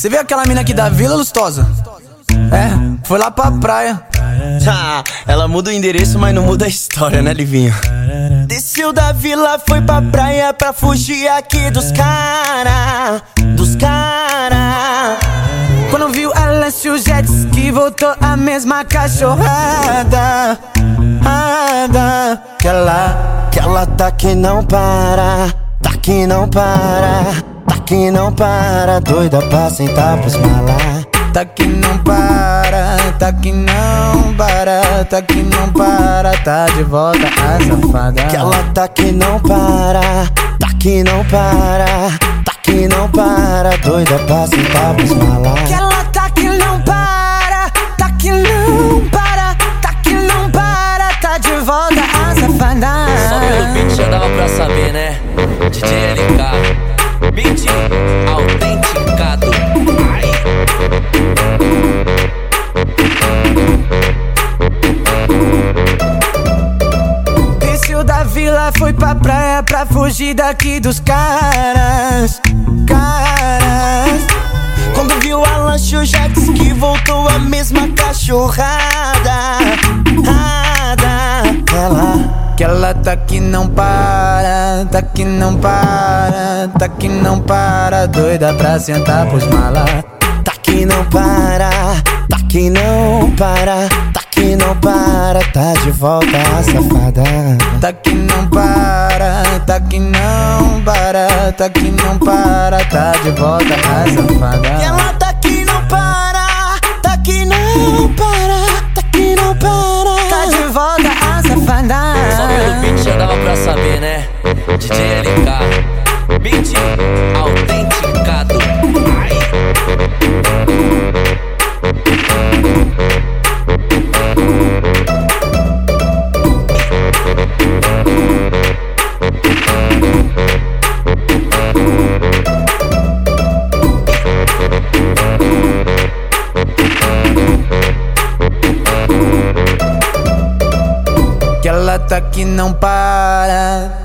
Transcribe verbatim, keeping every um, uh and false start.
Você vê aquela mina aqui da Vila, Lustosa? É, foi lá pra praia. Ah, ela muda o endereço, mas não muda a história, né, Livinho? Desceu da vila, foi pra praia pra fugir aqui dos cara, dos cara. Quando viu ela, o jet ski, voltou a mesma cachorrada. Ada, que ela, que ela tá que não para, tá que não para, tá que não para, doida pra sentar pros malar. Tá que não para, tá que não para, tá que não para, tá de volta a safada. Que ela tá que não para, tá que não para, tá que não para, doida pra sentar pros malar. Que ela tá que não para, tá que não para, tá que não para, tá de volta a safada. Só pelo beat já dava pra saber, né? D J L K, beat autenticado. Ai. Desceu da vila, foi pra praia pra fugir daqui dos caras, caras. Quando viu a lancha, o jet ski, voltou a mesma cachorrada. Rada. Ela, que ela tá que não para, tá que não para, tá que não para, doida pra sentar pros malas. Tá que não para, tá que não para, tá que não para, tá de volta a safada. Tá que não para, tá que não para, tá que não para, tá de volta a safada. E ela tá que não para, tá que não para, tá que não para, tá de volta a safada. Só pelo beat já dava pra saber, né? D J L K, beat autenticado. Ai. Que ela tá que não para.